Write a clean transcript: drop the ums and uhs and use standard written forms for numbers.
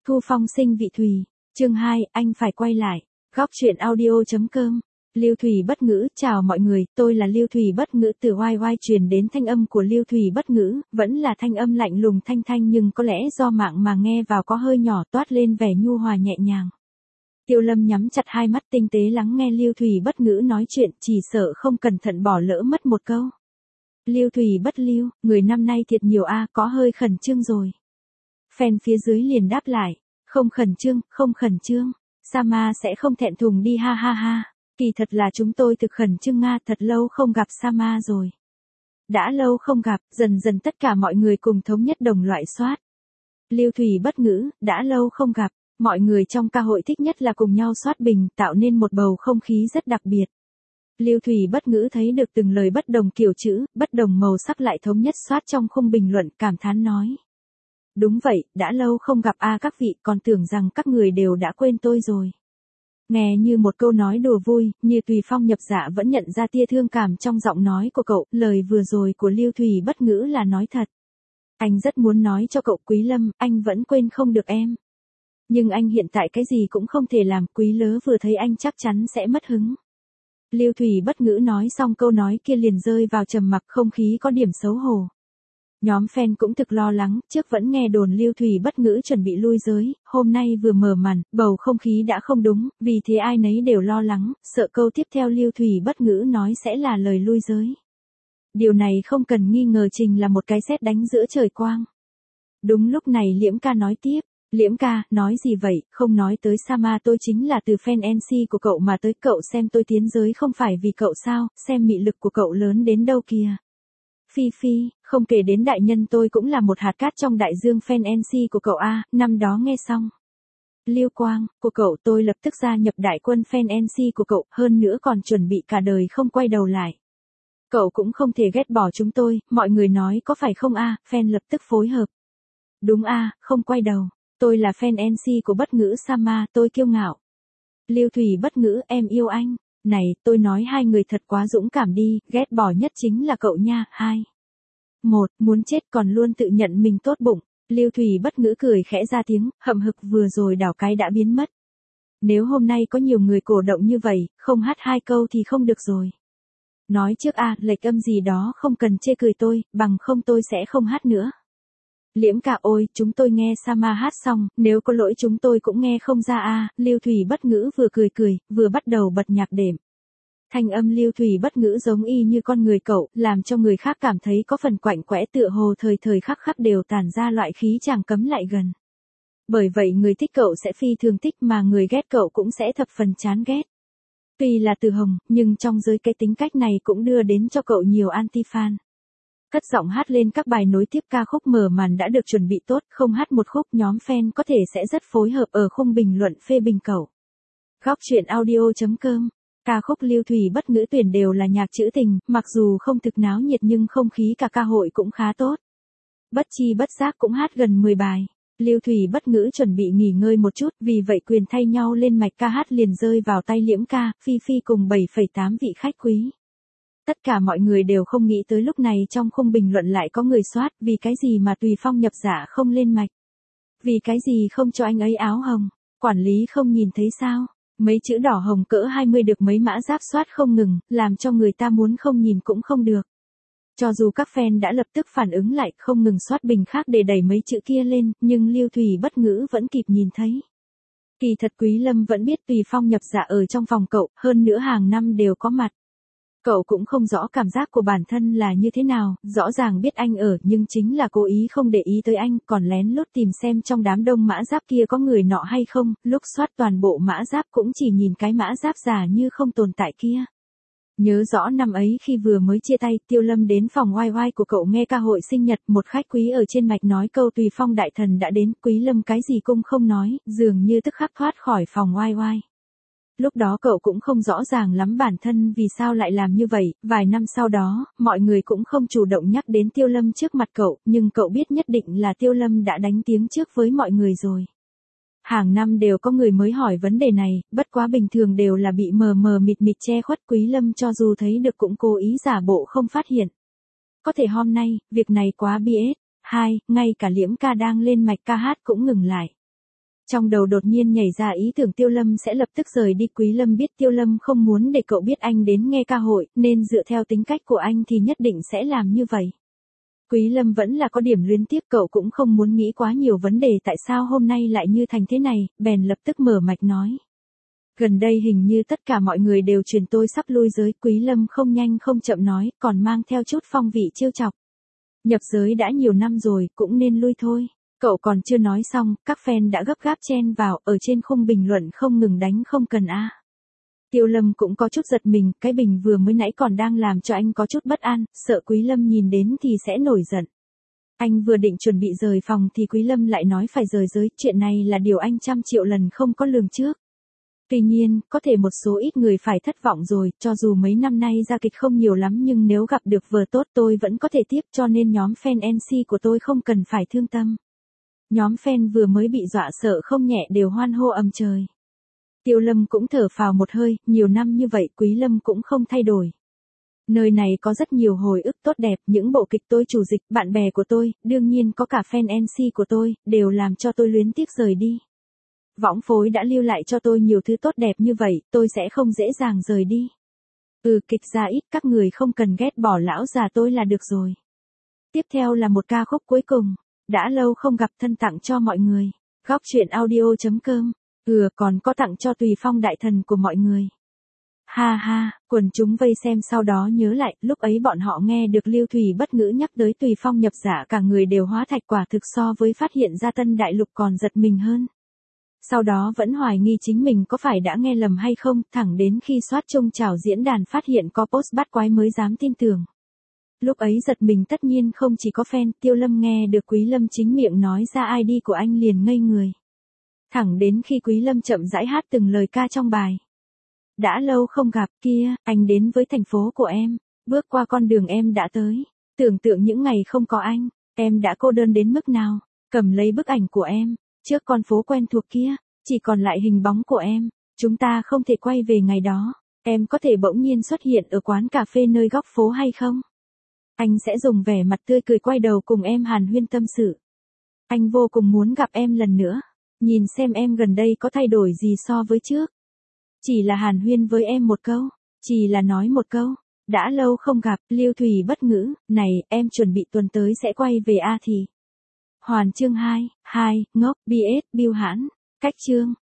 Thu Phong sinh vị Thùy, chương 2, anh phải quay lại. Góc truyện audio.com. Lưu Thùy Bất Ngữ, chào mọi người, tôi là Lưu Thùy Bất Ngữ. Từ YY truyền đến thanh âm của Lưu Thùy Bất Ngữ, vẫn là thanh âm lạnh lùng thanh thanh, nhưng có lẽ do mạng mà nghe vào có hơi nhỏ, toát lên vẻ nhu hòa nhẹ nhàng. Tiêu Lâm nhắm chặt hai mắt tinh tế lắng nghe Lưu Thùy Bất Ngữ nói chuyện, chỉ sợ không cẩn thận bỏ lỡ mất một câu. Lưu Thùy Bất Lưu, người năm nay thiệt nhiều có hơi khẩn trương rồi. Fan phía dưới liền đáp lại, không khẩn trương, không khẩn trương, Sama sẽ không thẹn thùng đi ha ha ha. Kỳ thật là chúng tôi thực khẩn trương thật lâu không gặp Sama rồi. Đã lâu không gặp, dần dần tất cả mọi người cùng thống nhất đồng loại soát. Lưu Thùy Bất Ngữ, đã lâu không gặp, mọi người trong ca hội thích nhất là cùng nhau soát bình, tạo nên một bầu không khí rất đặc biệt. Lưu Thùy Bất Ngữ thấy được từng lời bất đồng kiểu chữ, bất đồng màu sắc lại thống nhất soát trong khung bình luận, cảm thán nói. Đúng vậy, đã lâu không gặp các vị, còn tưởng rằng các người đều đã quên tôi rồi. Nghe như một câu nói đùa vui, như Tùy Phong nhập dạ vẫn nhận ra tia thương cảm trong giọng nói của cậu, lời vừa rồi của Lưu Thùy Bất Ngữ là nói thật. Anh rất muốn nói cho cậu Quý Lâm, anh vẫn quên không được em. Nhưng anh hiện tại cái gì cũng không thể làm, Quý Lớ vừa thấy anh chắc chắn sẽ mất hứng. Lưu Thùy Bất Ngữ nói xong câu nói kia liền rơi vào trầm mặc, không khí có điểm xấu hổ. Nhóm fan cũng thực lo lắng, trước vẫn nghe đồn Lưu Thùy Bất Ngữ chuẩn bị lui giới, hôm nay vừa mở màn, bầu không khí đã không đúng, vì thế ai nấy đều lo lắng, sợ câu tiếp theo Lưu Thùy Bất Ngữ nói sẽ là lời lui giới. Điều này không cần nghi ngờ trình là một cái sét đánh giữa trời quang. Đúng lúc này Liễm Ca nói tiếp, Liễm Ca, nói gì vậy, không nói tới Sama tôi chính là từ fan NC của cậu mà tới, cậu xem tôi tiến giới không phải vì cậu sao, xem mị lực của cậu lớn đến đâu kìa. Phi Phi, không kể đến đại nhân tôi cũng là một hạt cát trong đại dương fan NC của cậu năm đó nghe xong. Lưu Quang, của cậu tôi lập tức gia nhập đại quân fan NC của cậu, hơn nữa còn chuẩn bị cả đời không quay đầu lại. Cậu cũng không thể ghét bỏ chúng tôi, mọi người nói có phải không fan lập tức phối hợp. Đúng không quay đầu, tôi là fan NC của Bất Ngữ Sama, tôi kiêu ngạo. Lưu Thùy Bất Ngữ, em yêu anh. Này, tôi nói hai người thật quá dũng cảm đi, ghét bỏ nhất chính là cậu nha. 2. 1. Muốn chết còn luôn tự nhận mình tốt bụng. Lưu Thùy Bất Ngữ cười khẽ ra tiếng, hậm hực vừa rồi đảo cái đã biến mất. Nếu hôm nay có nhiều người cổ động như vậy, không hát hai câu thì không được rồi. Nói trước lệch âm gì đó không cần chê cười tôi, bằng không tôi sẽ không hát nữa. Liễm Ca ôi, chúng tôi nghe Sama hát xong, nếu có lỗi chúng tôi cũng nghe không ra Lưu Thùy Bất Ngữ vừa cười, vừa bắt đầu bật nhạc đệm. Thanh âm Lưu Thùy Bất Ngữ giống y như con người cậu, làm cho người khác cảm thấy có phần quạnh quẽ, tựa hồ thời khắc đều tản ra loại khí chàng cấm lại gần. Bởi vậy người thích cậu sẽ phi thường thích mà người ghét cậu cũng sẽ thập phần chán ghét. Tuy là từ hồng, nhưng trong giới cái tính cách này cũng đưa đến cho cậu nhiều anti-fan. Cất giọng hát lên các bài nối tiếp, ca khúc mở màn đã được chuẩn bị tốt, không hát một khúc nhóm fan có thể sẽ rất phối hợp ở khung bình luận phê bình cậu. Góc truyện audio.com. Ca khúc Lưu Thùy Bất Ngữ tuyển đều là nhạc trữ tình, mặc dù không thực náo nhiệt nhưng không khí cả ca hội cũng khá tốt. Bất chi bất giác cũng hát gần 10 bài. Lưu Thùy Bất Ngữ chuẩn bị nghỉ ngơi một chút, vì vậy quyền thay nhau lên mạch ca hát liền rơi vào tay Liễm Ca, Phi Phi cùng 7,8 vị khách quý. Tất cả mọi người đều không nghĩ tới lúc này trong khung bình luận lại có người soát, vì cái gì mà Tùy Phong nhập dạ không lên mạch. Vì cái gì không cho anh ấy áo hồng, quản lý không nhìn thấy sao. Mấy chữ đỏ hồng cỡ 20 được mấy mã giáp soát không ngừng, làm cho người ta muốn không nhìn cũng không được. Cho dù các fan đã lập tức phản ứng lại, không ngừng soát bình khác để đẩy mấy chữ kia lên, nhưng Lưu Thùy Bất Ngữ vẫn kịp nhìn thấy. Kỳ thật Quý Lâm vẫn biết Tùy Phong nhập dạ ở trong phòng cậu, hơn nữa hàng năm đều có mặt. Cậu cũng không rõ cảm giác của bản thân là như thế nào, rõ ràng biết anh ở nhưng chính là cố ý không để ý tới anh, còn lén lút tìm xem trong đám đông mã giáp kia có người nọ hay không, lúc soát toàn bộ mã giáp cũng chỉ nhìn cái mã giáp giả như không tồn tại kia. Nhớ rõ năm ấy khi vừa mới chia tay, Tiêu Lâm đến phòng YY của cậu nghe ca hội sinh nhật, một khách quý ở trên mạch nói câu Tùy Phong đại thần đã đến, Quý Lâm cái gì cũng không nói, dường như tức khắc thoát khỏi phòng YY. Lúc đó cậu cũng không rõ ràng lắm bản thân vì sao lại làm như vậy, vài năm sau đó, mọi người cũng không chủ động nhắc đến Tiêu Lâm trước mặt cậu, nhưng cậu biết nhất định là Tiêu Lâm đã đánh tiếng trước với mọi người rồi. Hàng năm đều có người mới hỏi vấn đề này, bất quá bình thường đều là bị mờ mịt che khuất, Quý Lâm cho dù thấy được cũng cố ý giả bộ không phát hiện. Có thể hôm nay, việc này quá BS. 2. Ngay cả Liễm Ca đang lên mạch ca hát cũng ngừng lại. Trong đầu đột nhiên nhảy ra ý tưởng Tiêu Lâm sẽ lập tức rời đi. Quý Lâm biết Tiêu Lâm không muốn để cậu biết anh đến nghe ca hội, nên dựa theo tính cách của anh thì nhất định sẽ làm như vậy. Quý Lâm vẫn là có điểm luyến tiếc, cậu cũng không muốn nghĩ quá nhiều vấn đề tại sao hôm nay lại như thành thế này, bèn lập tức mở mạch nói. Gần đây hình như tất cả mọi người đều truyền tôi sắp lui giới. Quý Lâm không nhanh không chậm nói, còn mang theo chút phong vị trêu chọc. Nhập giới đã nhiều năm rồi, cũng nên lui thôi. Cậu còn chưa nói xong, các fan đã gấp gáp chen vào, ở trên khung bình luận không ngừng đánh không cần a. Tiêu Lâm cũng có chút giật mình, cái bình vừa mới nãy còn đang làm cho anh có chút bất an, sợ Quý Lâm nhìn đến thì sẽ nổi giận. Anh vừa định chuẩn bị rời phòng thì Quý Lâm lại nói phải rời giới, chuyện này là điều anh 100 triệu lần không có lường trước. Tuy nhiên, có thể một số ít người phải thất vọng rồi, cho dù mấy năm nay ra kịch không nhiều lắm nhưng nếu gặp được vở tốt tôi vẫn có thể tiếp, cho nên nhóm fan MC của tôi không cần phải thương tâm. Nhóm fan vừa mới bị dọa sợ không nhẹ đều hoan hô ầm trời. Tiêu Lâm cũng thở phào một hơi, nhiều năm như vậy Quý Lâm cũng không thay đổi. Nơi này có rất nhiều hồi ức tốt đẹp, những bộ kịch tôi chủ dịch, bạn bè của tôi, đương nhiên có cả fan MC của tôi, đều làm cho tôi luyến tiếc rời đi. Võng phối đã lưu lại cho tôi nhiều thứ tốt đẹp như vậy, tôi sẽ không dễ dàng rời đi. Kịch ra ít, các người không cần ghét bỏ lão già tôi là được rồi. Tiếp theo là một ca khúc cuối cùng, đã lâu không gặp, thân tặng cho mọi người. Góc truyện audio.com. Còn có tặng cho Tùy Phong đại thần của mọi người. Ha ha, quần chúng vây xem sau đó nhớ lại, lúc ấy bọn họ nghe được Lưu Thủy Bất Ngữ nhắc tới Tùy Phong nhập giả cả người đều hóa thạch, quả thực so với phát hiện ra Tân Đại Lục còn giật mình hơn. Sau đó vẫn hoài nghi chính mình có phải đã nghe lầm hay không, thẳng đến khi soát chung chào diễn đàn phát hiện có post bắt quái mới dám tin tưởng. Lúc ấy giật mình tất nhiên không chỉ có fan, Tiêu Lâm nghe được Quý Lâm chính miệng nói ra ID của anh liền ngây người. Thẳng đến khi Quý Lâm chậm rãi hát từng lời ca trong bài. Đã lâu không gặp, kia, anh đến với thành phố của em, bước qua con đường em đã tới, tưởng tượng những ngày không có anh, em đã cô đơn đến mức nào, cầm lấy bức ảnh của em, trước con phố quen thuộc kia, chỉ còn lại hình bóng của em, chúng ta không thể quay về ngày đó, em có thể bỗng nhiên xuất hiện ở quán cà phê nơi góc phố hay không? Anh sẽ dùng vẻ mặt tươi cười quay đầu cùng em hàn huyên tâm sự. Anh vô cùng muốn gặp em lần nữa, nhìn xem em gần đây có thay đổi gì so với trước. Chỉ là hàn huyên với em một câu, chỉ là nói một câu, đã lâu không gặp, Lưu Thủy Bất Ngữ, này, em chuẩn bị tuần tới sẽ quay về A thì. Hoàn chương 2, ngốc, BS, Biêu Hãn, cách chương.